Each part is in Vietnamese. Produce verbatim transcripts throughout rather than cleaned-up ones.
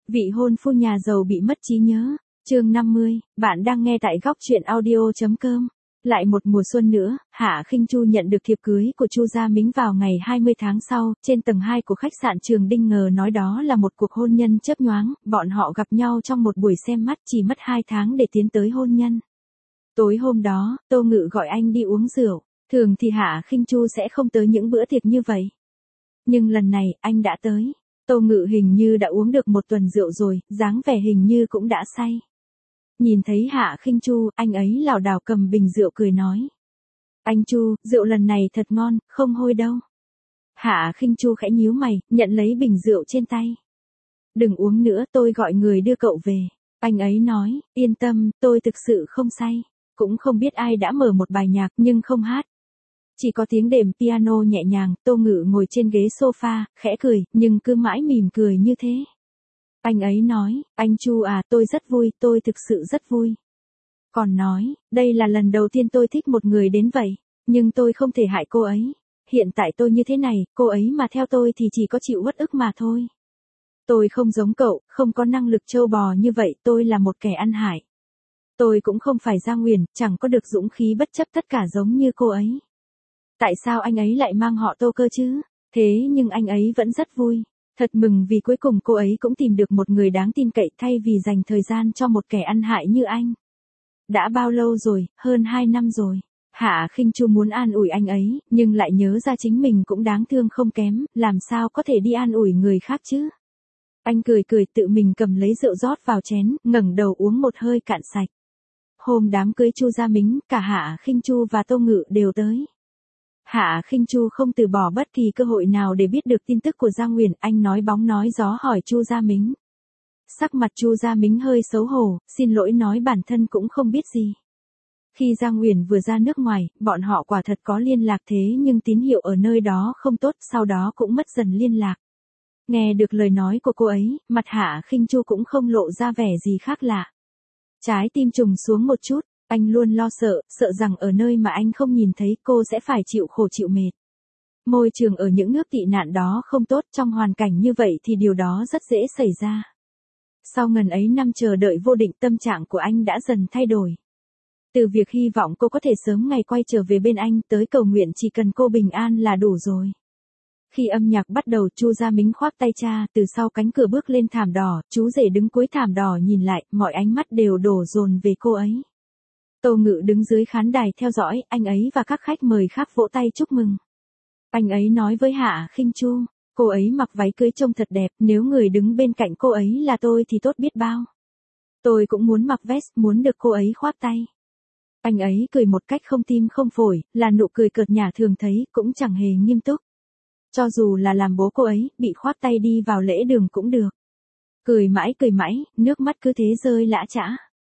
Vị hôn phu nhà giàu bị mất trí nhớ. Chương năm mươi, bạn đang nghe tại góc truyện audio chấm com. Lại một mùa xuân nữa, Hạ Khinh Chu nhận được thiệp cưới của Chu Gia Mính vào ngày hai mươi tháng sau, trên tầng hai của khách sạn Trường Đinh ngờ nói đó là một cuộc hôn nhân chớp nhoáng, bọn họ gặp nhau trong một buổi xem mắt chỉ mất hai tháng để tiến tới hôn nhân. Tối hôm đó, Tô Ngự gọi anh đi uống rượu, thường thì Hạ Khinh Chu sẽ không tới những bữa tiệc như vậy. Nhưng lần này, anh đã tới. Tô Ngự hình như đã uống được một tuần rượu rồi, dáng vẻ hình như cũng đã say. Nhìn thấy Hạ Khinh Chu, anh ấy lảo đảo cầm bình rượu cười nói. Anh Chu, rượu lần này thật ngon, không hôi đâu. Hạ Khinh Chu khẽ nhíu mày, nhận lấy bình rượu trên tay. Đừng uống nữa, tôi gọi người đưa cậu về. Anh ấy nói, yên tâm, tôi thực sự không say. Cũng không biết ai đã mở một bài nhạc nhưng không hát. Chỉ có tiếng đệm piano nhẹ nhàng. Tô Ngự ngồi trên ghế sofa, khẽ cười, nhưng cứ mãi mỉm cười như thế. Anh ấy nói, anh Chu à, tôi rất vui, tôi thực sự rất vui. Còn nói, đây là lần đầu tiên tôi thích một người đến vậy, nhưng tôi không thể hại cô ấy. Hiện tại tôi như thế này, cô ấy mà theo tôi thì chỉ có chịu uất ức mà thôi. Tôi không giống cậu, không có năng lực trâu bò như vậy, tôi là một kẻ ăn hại. Tôi cũng không phải Gia Nguyền, chẳng có được dũng khí bất chấp tất cả giống như cô ấy. Tại sao anh ấy lại mang họ Tô cơ chứ? Thế nhưng anh ấy vẫn rất vui. Thật mừng vì cuối cùng cô ấy cũng tìm được một người đáng tin cậy thay vì dành thời gian cho một kẻ ăn hại như anh. Đã bao lâu rồi, hơn hai năm rồi. Hạ Khinh Chu muốn an ủi anh ấy, nhưng lại nhớ ra chính mình cũng đáng thương không kém, làm sao có thể đi an ủi người khác chứ? Anh cười cười tự mình cầm lấy rượu rót vào chén, ngẩng đầu uống một hơi cạn sạch. Hôm đám cưới Chu Gia Mính, cả Hạ Khinh Chu và Tô Ngự đều tới. Hạ Khinh Chu không từ bỏ bất kỳ cơ hội nào để biết được tin tức của Gia Nguyền, anh nói bóng nói gió hỏi Chu Gia Mính. Sắc mặt Chu Gia Mính hơi xấu hổ, xin lỗi nói bản thân cũng không biết gì. Khi Gia Nguyền vừa ra nước ngoài, bọn họ quả thật có liên lạc thế nhưng tín hiệu ở nơi đó không tốt, sau đó cũng mất dần liên lạc. Nghe được lời nói của cô ấy, mặt Hạ Khinh Chu cũng không lộ ra vẻ gì khác lạ. Trái tim trùng xuống một chút. Anh luôn lo sợ, sợ rằng ở nơi mà anh không nhìn thấy cô sẽ phải chịu khổ chịu mệt. Môi trường ở những nước tị nạn đó không tốt, trong hoàn cảnh như vậy thì điều đó rất dễ xảy ra. Sau ngần ấy năm chờ đợi vô định, tâm trạng của anh đã dần thay đổi. Từ việc hy vọng cô có thể sớm ngày quay trở về bên anh tới cầu nguyện chỉ cần cô bình an là đủ rồi. Khi âm nhạc bắt đầu, Chu Gia Mính khoác tay cha, từ sau cánh cửa bước lên thảm đỏ, chú rể đứng cuối thảm đỏ nhìn lại, mọi ánh mắt đều đổ dồn về cô ấy. Tô Ngự đứng dưới khán đài theo dõi, anh ấy và các khách mời khác vỗ tay chúc mừng. Anh ấy nói với Hạ Khinh Chu, cô ấy mặc váy cưới trông thật đẹp, nếu người đứng bên cạnh cô ấy là tôi thì tốt biết bao. Tôi cũng muốn mặc vest, muốn được cô ấy khoác tay. Anh ấy cười một cách không tim không phổi, là nụ cười cợt nhả thường thấy, cũng chẳng hề nghiêm túc. Cho dù là làm bố cô ấy, bị khoác tay đi vào lễ đường cũng được. Cười mãi cười mãi, nước mắt cứ thế rơi lã chã.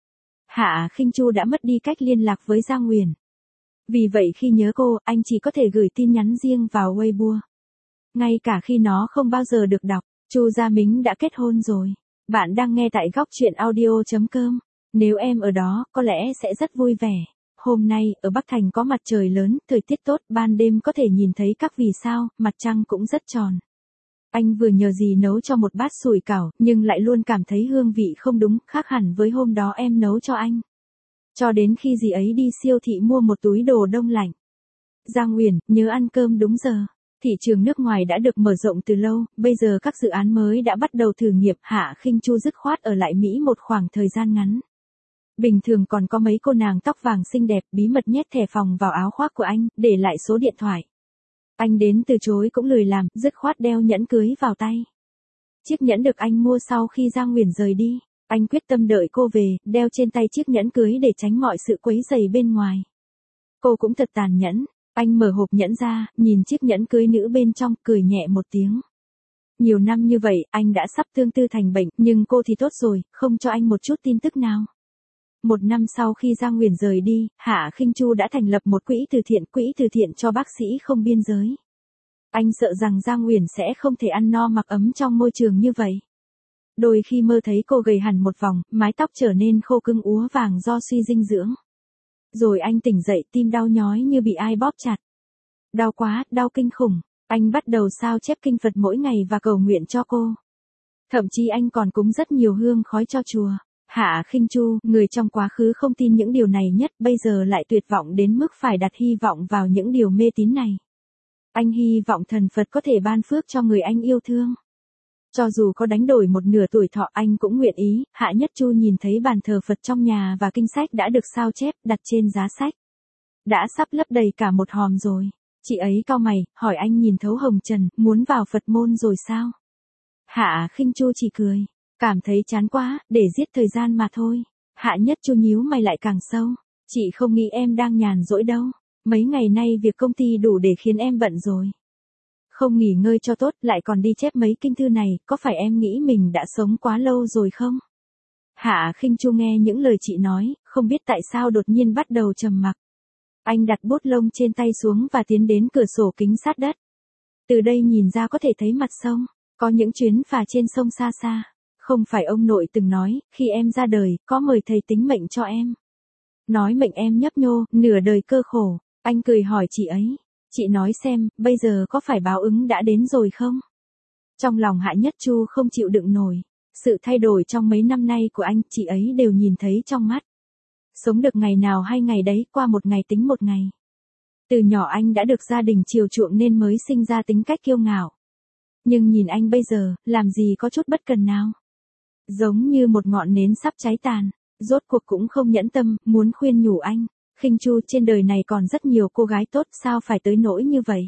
Hạ Khinh Chu đã mất đi cách liên lạc với Gia Nguyền. Vì vậy khi nhớ cô, anh chỉ có thể gửi tin nhắn riêng vào Weibo. Ngay cả khi nó không bao giờ được đọc, Chu Gia Mính đã kết hôn rồi. Bạn đang nghe tại góc truyện audio chấm com. Nếu em ở đó, có lẽ sẽ rất vui vẻ. Hôm nay, ở Bắc Thành có mặt trời lớn, thời tiết tốt, ban đêm có thể nhìn thấy các vì sao, mặt trăng cũng rất tròn. Anh vừa nhờ dì nấu cho một bát sủi cảo, nhưng lại luôn cảm thấy hương vị không đúng, khác hẳn với hôm đó em nấu cho anh. Cho đến khi dì ấy đi siêu thị mua một túi đồ đông lạnh. Gia Nguyền, nhớ ăn cơm đúng giờ. Thị trường nước ngoài đã được mở rộng từ lâu, bây giờ các dự án mới đã bắt đầu thử nghiệm. Hạ Khinh Chu dứt khoát ở lại Mỹ một khoảng thời gian ngắn. Bình thường còn có mấy cô nàng tóc vàng xinh đẹp bí mật nhét thẻ phòng vào áo khoác của anh, để lại số điện thoại. Anh đến từ chối cũng lười làm, dứt khoát đeo nhẫn cưới vào tay. Chiếc nhẫn được anh mua sau khi Gia Nguyền rời đi. Anh quyết tâm đợi cô về, đeo trên tay chiếc nhẫn cưới để tránh mọi sự quấy rầy bên ngoài. Cô cũng thật tàn nhẫn. Anh mở hộp nhẫn ra, nhìn chiếc nhẫn cưới nữ bên trong, cười nhẹ một tiếng. Nhiều năm như vậy, anh đã sắp tương tư thành bệnh, nhưng cô thì tốt rồi, không cho anh một chút tin tức nào. Một năm sau khi Gia Nguyền rời đi, Hạ Khinh Chu đã thành lập một quỹ từ thiện, quỹ từ thiện cho bác sĩ không biên giới. Anh sợ rằng Gia Nguyền sẽ không thể ăn no mặc ấm trong môi trường như vậy. Đôi khi mơ thấy cô gầy hẳn một vòng, mái tóc trở nên khô cứng úa vàng do suy dinh dưỡng. Rồi anh tỉnh dậy, tim đau nhói như bị ai bóp chặt. Đau quá, đau kinh khủng. Anh bắt đầu sao chép kinh Phật mỗi ngày và cầu nguyện cho cô. Thậm chí anh còn cúng rất nhiều hương khói cho chùa. Hạ Khinh Chu, người trong quá khứ không tin những điều này nhất, bây giờ lại tuyệt vọng đến mức phải đặt hy vọng vào những điều mê tín này. Anh hy vọng thần Phật có thể ban phước cho người anh yêu thương. Cho dù có đánh đổi một nửa tuổi thọ anh cũng nguyện ý. Hạ Nhất Chu nhìn thấy bàn thờ Phật trong nhà và kinh sách đã được sao chép đặt trên giá sách. Đã sắp lấp đầy cả một hòm rồi. Chị ấy cau mày, hỏi anh nhìn thấu hồng trần, muốn vào Phật môn rồi sao? Hạ Khinh Chu chỉ cười, cảm thấy chán quá, để giết thời gian mà thôi. Hạ Nhất Chu nhíu mày lại càng sâu. Chị không nghĩ em đang nhàn rỗi đâu. Mấy ngày nay việc công ty đủ để khiến em bận rồi. Không nghỉ ngơi cho tốt, lại còn đi chép mấy kinh thư này, có phải em nghĩ mình đã sống quá lâu rồi không? Hạ Khinh Chu nghe những lời chị nói, không biết tại sao đột nhiên bắt đầu trầm mặc. Anh đặt bút lông trên tay xuống và tiến đến cửa sổ kính sát đất. Từ đây nhìn ra có thể thấy mặt sông, có những chuyến phà trên sông xa xa. Không phải ông nội từng nói, khi em ra đời, có mời thầy tính mệnh cho em. Nói mệnh em nhấp nhô, nửa đời cơ khổ. Anh cười hỏi chị ấy. Chị nói xem, bây giờ có phải báo ứng đã đến rồi không? Trong lòng Hạ Nhất Chu không chịu đựng nổi. Sự thay đổi trong mấy năm nay của anh, chị ấy đều nhìn thấy trong mắt. Sống được ngày nào hay ngày đấy, qua một ngày tính một ngày. Từ nhỏ anh đã được gia đình chiều chuộng nên mới sinh ra tính cách kiêu ngạo. Nhưng nhìn anh bây giờ, làm gì có chút bất cần nào. Giống như một ngọn nến sắp cháy tàn, rốt cuộc cũng không nhẫn tâm, muốn khuyên nhủ anh. Khinh Chu, trên đời này còn rất nhiều cô gái tốt, sao phải tới nỗi như vậy?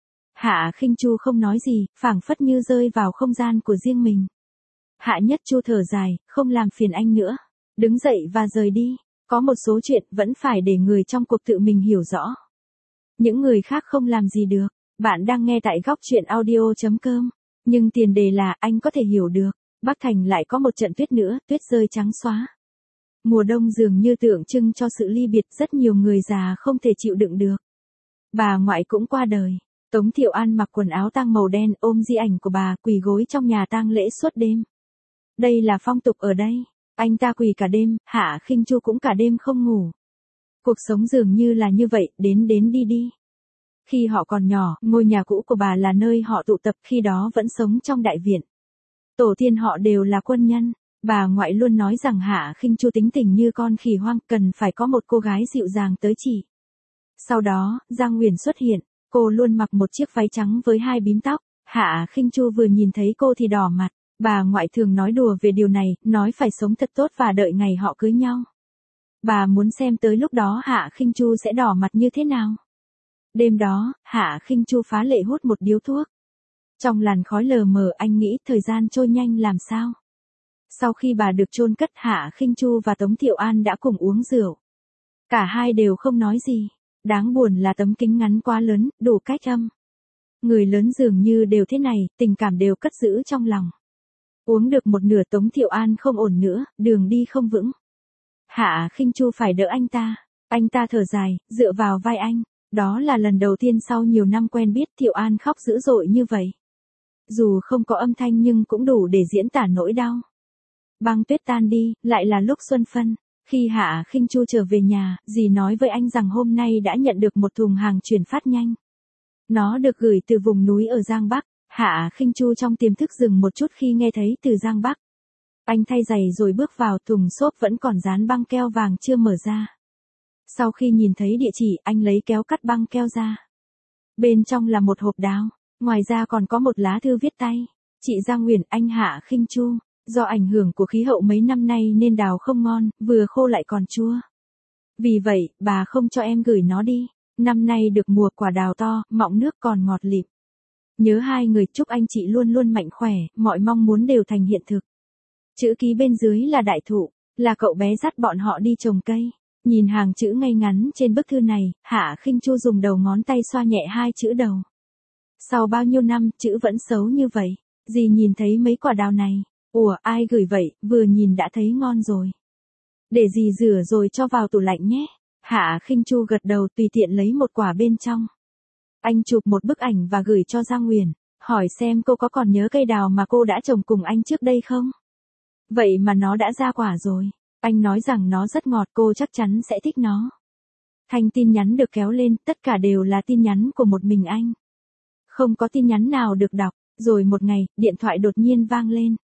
Hạ Khinh Chu không nói gì, phảng phất như rơi vào không gian của riêng mình. Hạ Nhất Chu thở dài, không làm phiền anh nữa. Đứng dậy và rời đi. Có một số chuyện vẫn phải để người trong cuộc tự mình hiểu rõ. Những người khác không làm gì được. Bạn đang nghe tại góc truyện audio chấm com. Nhưng tiền đề là anh có thể hiểu được. Bắc Thành lại có một trận tuyết nữa, tuyết rơi trắng xóa. Mùa đông dường như tượng trưng cho sự ly biệt, rất nhiều người già không thể chịu đựng được. Bà ngoại cũng qua đời. Tống Thiệu An mặc quần áo tang màu đen, ôm di ảnh của bà, quỳ gối trong nhà tang lễ suốt đêm. Đây là phong tục ở đây. Anh ta quỳ cả đêm, Hạ Khinh Chu cũng cả đêm không ngủ. Cuộc sống dường như là như vậy, đến đến đi đi. Khi họ còn nhỏ, ngôi nhà cũ của bà là nơi họ tụ tập, khi đó vẫn sống trong đại viện. Tổ tiên họ đều là quân nhân. Bà ngoại luôn nói rằng Hạ Khinh Chu tính tình như con khỉ hoang, cần phải có một cô gái dịu dàng tới chỉ. Sau đó, Giang Uyển xuất hiện, cô luôn mặc một chiếc váy trắng với hai bím tóc. Hạ Khinh Chu vừa nhìn thấy cô thì đỏ mặt. Bà ngoại thường nói đùa về điều này, nói phải sống thật tốt và đợi ngày họ cưới nhau. Bà muốn xem tới lúc đó Hạ Khinh Chu sẽ đỏ mặt như thế nào. Đêm đó, Hạ Khinh Chu phá lệ hút một điếu thuốc. Trong làn khói lờ mờ anh nghĩ thời gian trôi nhanh làm sao. Sau khi bà được chôn cất, Hạ Khinh Chu và Tống Thiệu An đã cùng uống rượu. Cả hai đều không nói gì. Đáng buồn là tấm kính ngắn quá lớn, đủ cách âm. Người lớn dường như đều thế này, tình cảm đều cất giữ trong lòng. Uống được một nửa Tống Thiệu An không ổn nữa, đường đi không vững. Hạ Khinh Chu phải đỡ anh ta. Anh ta thở dài, dựa vào vai anh. Đó là lần đầu tiên sau nhiều năm quen biết Thiệu An khóc dữ dội như vậy. Dù không có âm thanh nhưng cũng đủ để diễn tả nỗi đau. Băng tuyết tan đi, lại là lúc xuân phân. Khi Hạ Khinh Chu trở về nhà, dì nói với anh rằng hôm nay đã nhận được một thùng hàng chuyển phát nhanh. Nó được gửi từ vùng núi ở Giang Bắc. Hạ Khinh Chu trong tiềm thức dừng một chút khi nghe thấy từ Giang Bắc. Anh thay giày rồi bước vào, thùng xốp vẫn còn dán băng keo vàng chưa mở ra. Sau khi nhìn thấy địa chỉ, anh lấy kéo cắt băng keo ra. Bên trong là một hộp đào, ngoài ra còn có một lá thư viết tay. Chị Giang Uyển, anh Hạ Khinh Chu, do ảnh hưởng của khí hậu mấy năm nay nên đào không ngon, vừa khô lại còn chua. Vì vậy, bà không cho em gửi nó đi. Năm nay được mùa quả đào to, mọng nước còn ngọt lịm. Nhớ hai người, chúc anh chị luôn luôn mạnh khỏe, mọi mong muốn đều thành hiện thực. Chữ ký bên dưới là đại thụ, là cậu bé dắt bọn họ đi trồng cây. Nhìn hàng chữ ngay ngắn trên bức thư này, Hạ Khinh Chu dùng đầu ngón tay xoa nhẹ hai chữ đầu. Sau bao nhiêu năm, chữ vẫn xấu như vậy. Dì nhìn thấy mấy quả đào này. Ủa, ai gửi vậy, vừa nhìn đã thấy ngon rồi. Để dì rửa rồi cho vào tủ lạnh nhé. Hạ Khinh Chu gật đầu, tùy tiện lấy một quả bên trong. Anh chụp một bức ảnh và gửi cho Giang Uyển, hỏi xem cô có còn nhớ cây đào mà cô đã trồng cùng anh trước đây không? Vậy mà nó đã ra quả rồi. Anh nói rằng nó rất ngọt, cô chắc chắn sẽ thích nó. Thanh tin nhắn được kéo lên, tất cả đều là tin nhắn của một mình anh. Không có tin nhắn nào được đọc, rồi một ngày, điện thoại đột nhiên vang lên.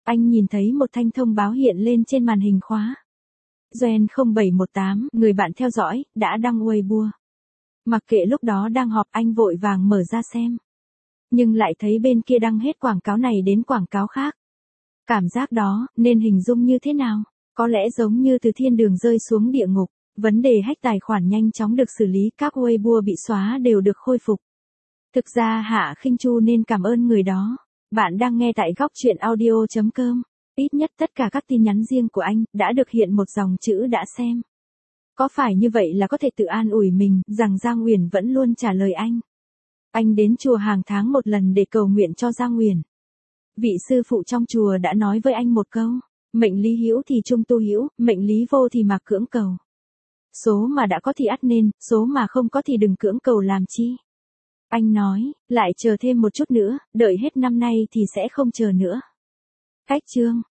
Anh nhìn thấy một thanh thông báo hiện lên trên màn hình khóa. Gen không bảy một tám, người bạn theo dõi, đã đăng Weibo. Mặc kệ lúc đó đang họp, anh vội vàng mở ra xem. Nhưng lại thấy bên kia đăng hết quảng cáo này đến quảng cáo khác. Cảm giác đó, nên hình dung như thế nào? Có lẽ giống như từ thiên đường rơi xuống địa ngục. Vấn đề hack tài khoản nhanh chóng được xử lý, các Weibo bị xóa đều được khôi phục. Thực ra Hạ Khinh Chu nên cảm ơn người đó. Bạn đang nghe tại góc chuyện audio chấm com. Ít nhất tất cả các tin nhắn riêng của anh đã được hiện một dòng chữ đã xem. Có phải như vậy là có thể tự an ủi mình rằng Giang Uyển vẫn luôn trả lời anh. Anh đến chùa hàng tháng một lần để cầu nguyện cho Giang Uyển. Vị sư phụ trong chùa đã nói với anh một câu, mệnh lý hữu thì chung tu hữu, mệnh lý vô thì mặc cưỡng cầu. Số mà đã có thì ắt nên, số mà không có thì đừng cưỡng cầu làm chi. Anh nói, lại chờ thêm một chút nữa, đợi hết năm nay thì sẽ không chờ nữa. Cách chương